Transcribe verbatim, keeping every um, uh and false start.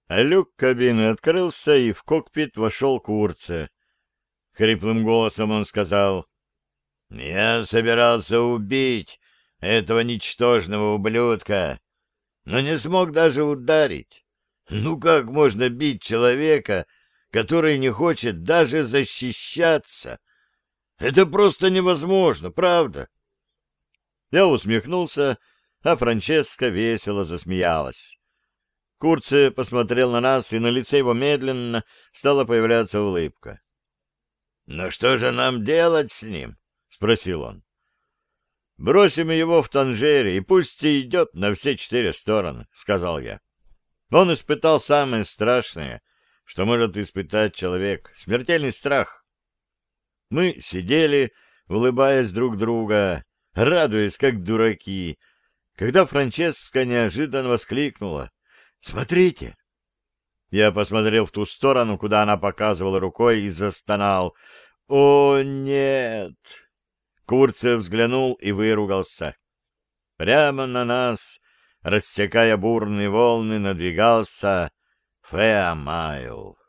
А люк кабины открылся, и в кокпит вошел Курце. Хриплым голосом он сказал: «Я собирался убить этого ничтожного ублюдка, но не смог даже ударить. Ну как можно бить человека, который не хочет даже защищаться? Это просто невозможно, правда?» Я усмехнулся, а Франческа весело засмеялась. Курце посмотрел на нас, и на лице его медленно стала появляться улыбка. «Ну что же нам делать с ним?» — спросил он. «Бросим его в Танжере, и пусть идет на все четыре стороны», — сказал я. Он испытал самое страшное, что может испытать человек — смертельный страх. Мы сидели, улыбаясь друг друга, радуясь, как дураки, когда Франческа неожиданно воскликнула: «Смотрите!» Я посмотрел в ту сторону, куда она показывала рукой, и застонал: «О, нет!» Курце взглянул и выругался. Прямо на нас, рассекая бурные волны, надвигался Феамайл.